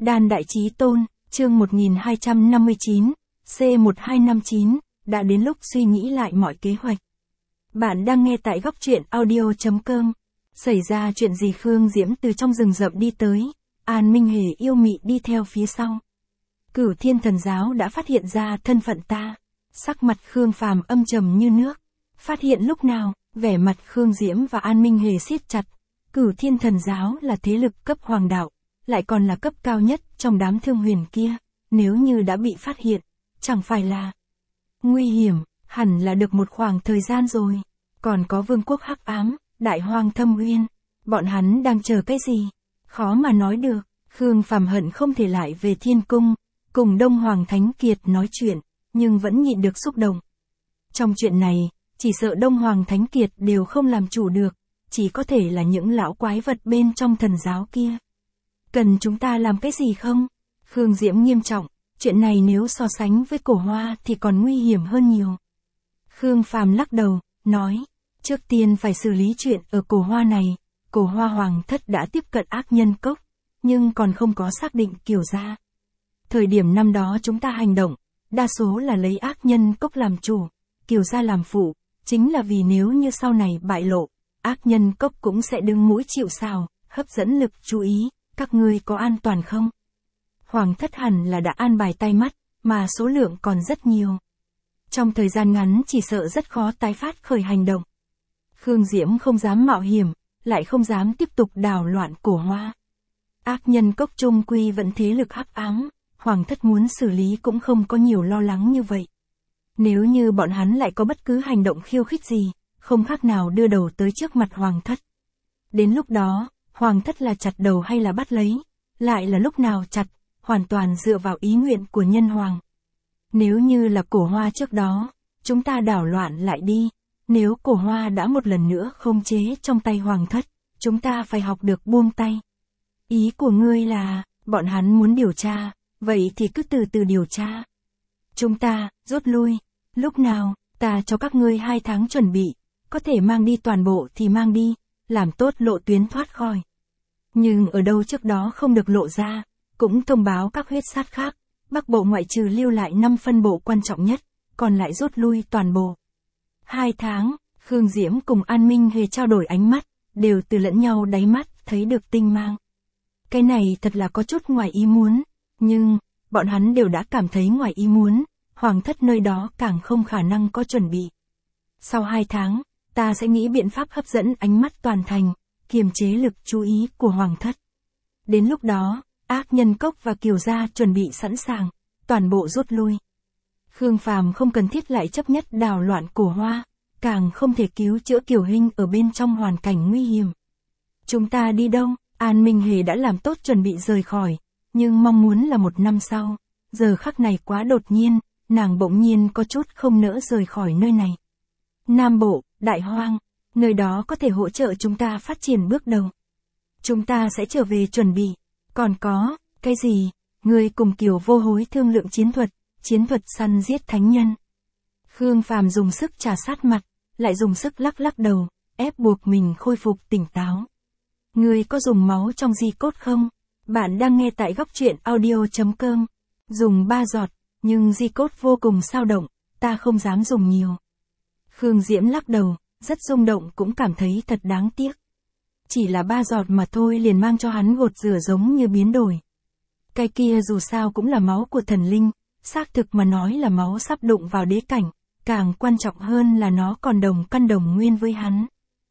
Đan Đại Chí Tôn, chương 1259, C1259, đã đến lúc suy nghĩ lại mọi kế hoạch. Bạn đang nghe tại góc truyện audio.com. Xảy ra chuyện gì? Khương Diễm từ trong rừng rậm đi tới, An Minh Hề yêu mị đi theo phía sau. Cửu Thiên Thần Giáo đã phát hiện ra thân phận ta. Sắc mặt Khương Phàm âm trầm như nước. Phát hiện lúc nào? Vẻ mặt Khương Diễm và An Minh Hề siết chặt. Cửu Thiên Thần Giáo là thế lực cấp hoàng đạo, lại còn là cấp cao nhất trong đám thương huyền kia. Nếu như đã bị phát hiện, chẳng phải là nguy hiểm, hẳn là được một khoảng thời gian rồi. Còn có Vương quốc Hắc Ám, Đại Hoang Thâm Uyên, bọn hắn đang chờ cái gì? Khó mà nói được. Khương Phàm hận không thể lại về Thiên Cung, cùng Đông Hoàng Thánh Kiệt nói chuyện, nhưng vẫn nhịn được xúc động. Trong chuyện này, chỉ sợ Đông Hoàng Thánh Kiệt đều không làm chủ được, chỉ có thể là những lão quái vật bên trong thần giáo kia. Cần chúng ta làm cái gì không? Khương Diễm nghiêm trọng, chuyện này nếu so sánh với Cổ Hoa thì còn nguy hiểm hơn nhiều. Khương Phàm lắc đầu, nói, trước tiên phải xử lý chuyện ở Cổ Hoa này. Cổ Hoa Hoàng thất đã tiếp cận ác nhân cốc, nhưng còn không có xác định Kiều gia. Thời điểm năm đó chúng ta hành động, đa số là lấy ác nhân cốc làm chủ, Kiều gia làm phụ, chính là vì nếu như sau này bại lộ, ác nhân cốc cũng sẽ đứng mũi chịu sào, hấp dẫn lực chú ý. Các ngươi có an toàn không? Hoàng thất hẳn là đã an bài tay mắt, mà số lượng còn rất nhiều. Trong thời gian ngắn chỉ sợ rất khó tái phát khởi hành động. Khương Diễm không dám mạo hiểm, lại không dám tiếp tục đảo loạn Cổ Hoa. Ác nhân cốc trung quy vẫn thế lực hắc ám, Hoàng thất muốn xử lý cũng không có nhiều lo lắng như vậy. Nếu như bọn hắn lại có bất cứ hành động khiêu khích gì, không khác nào đưa đầu tới trước mặt Hoàng thất. Đến lúc đó, Hoàng thất là chặt đầu hay là bắt lấy, lại là lúc nào chặt, hoàn toàn dựa vào ý nguyện của nhân hoàng. Nếu như là Cổ Hoa trước đó, chúng ta đảo loạn lại đi, nếu Cổ Hoa đã một lần nữa khống chế trong tay Hoàng thất, chúng ta phải học được buông tay. Ý của ngươi là, bọn hắn muốn điều tra, vậy thì cứ từ từ điều tra. Chúng ta, rút lui, lúc nào, ta cho các ngươi 2 tháng chuẩn bị, có thể mang đi toàn bộ thì mang đi, làm tốt lộ tuyến thoát khỏi. Nhưng ở đâu trước đó không được lộ ra, cũng thông báo các huyết sát khác, Bắc Bộ ngoại trừ lưu lại 5 phân bộ quan trọng nhất, còn lại rút lui toàn bộ. 2 tháng, Khương Diễm cùng An Minh Hề trao đổi ánh mắt, đều từ lẫn nhau đáy mắt thấy được tinh mang. Cái này thật là có chút ngoài ý muốn, nhưng, bọn hắn đều đã cảm thấy ngoài ý muốn, Hoàng thất nơi đó càng không khả năng có chuẩn bị. Sau 2 tháng, ta sẽ nghĩ biện pháp hấp dẫn ánh mắt toàn thành, kiềm chế lực chú ý của Hoàng thất. Đến lúc đó, ác nhân cốc và Kiều gia chuẩn bị sẵn sàng, toàn bộ rút lui. Khương Phàm không cần thiết lại chấp nhất đảo loạn Cổ Hoa, càng không thể cứu chữa Kiều Hinh ở bên trong hoàn cảnh nguy hiểm. Chúng ta đi đâu? An Minh Hề đã làm tốt chuẩn bị rời khỏi, nhưng mong muốn là 1 năm sau. Giờ khắc này quá đột nhiên, nàng bỗng nhiên có chút không nỡ rời khỏi nơi này. Nam Bộ, Đại Hoang, nơi đó có thể hỗ trợ chúng ta phát triển bước đầu. Chúng ta sẽ trở về chuẩn bị. Còn có, cái gì? Ngươi cùng Kiều Vô Hối thương lượng chiến thuật săn giết thánh nhân. Khương Phàm dùng sức trà sát mặt, lại dùng sức lắc lắc đầu, ép buộc mình khôi phục tỉnh táo. Ngươi có dùng máu trong di cốt không? Bạn đang nghe tại góc truyện audio.com. Dùng 3 giọt, nhưng di cốt vô cùng xao động, ta không dám dùng nhiều. Khương Diễm lắc đầu, rất rung động cũng cảm thấy thật đáng tiếc. Chỉ là 3 giọt mà thôi liền mang cho hắn gột rửa giống như biến đổi. Cái kia dù sao cũng là máu của thần linh, xác thực mà nói là máu sắp đụng vào đế cảnh, càng quan trọng hơn là nó còn đồng căn đồng nguyên với hắn.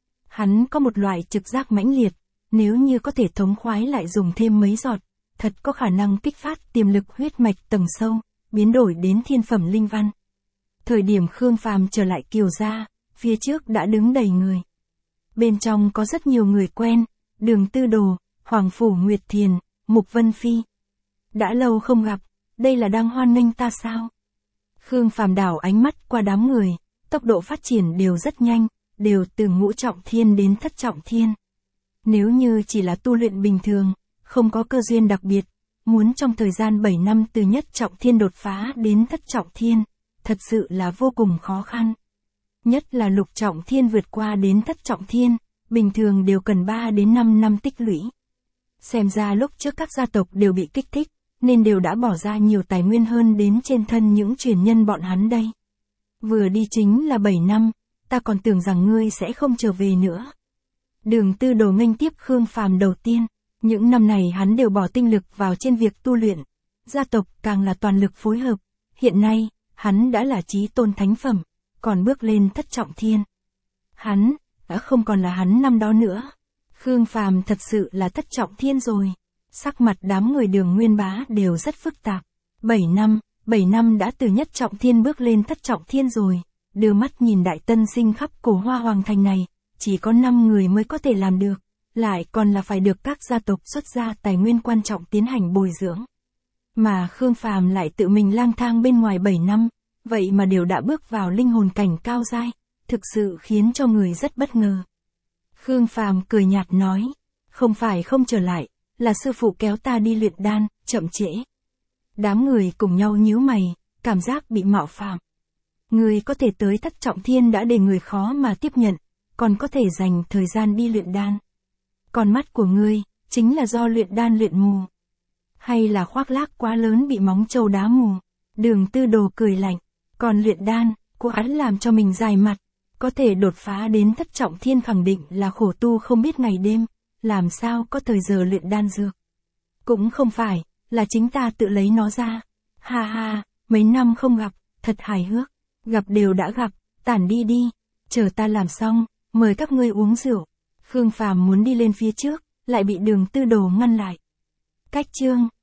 Hắn có một loại trực giác mãnh liệt, nếu như có thể thống khoái lại dùng thêm mấy giọt, thật có khả năng kích phát tiềm lực huyết mạch tầng sâu, biến đổi đến thiên phẩm linh văn. Thời điểm Khương Phàm trở lại Kiều gia, phía trước đã đứng đầy người. Bên trong có rất nhiều người quen, Đường Tư Đồ, Hoàng Phủ Nguyệt Thiền, Mục Vân Phi. Đã lâu không gặp, đây là đang hoan nghênh ta sao? Khương Phàm đảo ánh mắt qua đám người, tốc độ phát triển đều rất nhanh, đều từ ngũ trọng thiên đến thất trọng thiên. Nếu như chỉ là tu luyện bình thường, không có cơ duyên đặc biệt, muốn trong thời gian 7 năm từ nhất trọng thiên đột phá đến thất trọng thiên, thật sự là vô cùng khó khăn. Nhất là lục trọng thiên vượt qua đến thất trọng thiên, bình thường đều cần 3 đến 5 năm tích lũy. Xem ra lúc trước các gia tộc đều bị kích thích, nên đều đã bỏ ra nhiều tài nguyên hơn đến trên thân những truyền nhân bọn hắn đây. Vừa đi chính là 7 năm, ta còn tưởng rằng ngươi sẽ không trở về nữa. Đường Tư Đồ nghênh tiếp Khương Phàm đầu tiên, những năm này hắn đều bỏ tinh lực vào trên việc tu luyện, gia tộc càng là toàn lực phối hợp, hiện nay, hắn đã là chí tôn thánh phẩm, còn bước lên thất trọng thiên. Hắn, đã không còn là hắn năm đó nữa. Khương Phàm thật sự là thất trọng thiên rồi. Sắc mặt đám người Đường Nguyên Bá đều rất phức tạp. 7 năm đã từ nhất trọng thiên bước lên thất trọng thiên rồi. Đưa mắt nhìn đại tân sinh khắp cổ Hoa Hoàng Thành này, chỉ có 5 người mới có thể làm được, lại còn là phải được các gia tộc xuất ra tài nguyên quan trọng tiến hành bồi dưỡng. Mà Khương Phàm lại tự mình lang thang bên ngoài 7 năm, vậy mà đều đã bước vào linh hồn cảnh cao giai, thực sự khiến cho người rất bất ngờ. Khương Phàm cười nhạt nói, không phải không trở lại, là sư phụ kéo ta đi luyện đan, chậm trễ. Đám người cùng nhau nhíu mày, cảm giác bị mạo phạm. Người có thể tới thất trọng thiên đã để người khó mà tiếp nhận, còn có thể dành thời gian đi luyện đan. Con mắt của ngươi, chính là do luyện đan luyện mù. Hay là khoác lác quá lớn bị móng trâu đá mù. Đường Tư Đồ cười lạnh, còn luyện đan, cô hắn làm cho mình dài mặt. Có thể đột phá đến thất trọng thiên khẳng định là khổ tu không biết ngày đêm, làm sao có thời giờ luyện đan dược. Cũng không phải, là chính ta tự lấy nó ra. Ha ha, mấy năm không gặp, thật hài hước. Gặp đều đã gặp, tản đi đi, chờ ta làm xong, mời các ngươi uống rượu. Khương Phàm muốn đi lên phía trước, lại bị Đường Tư Đồ ngăn lại. Cách chương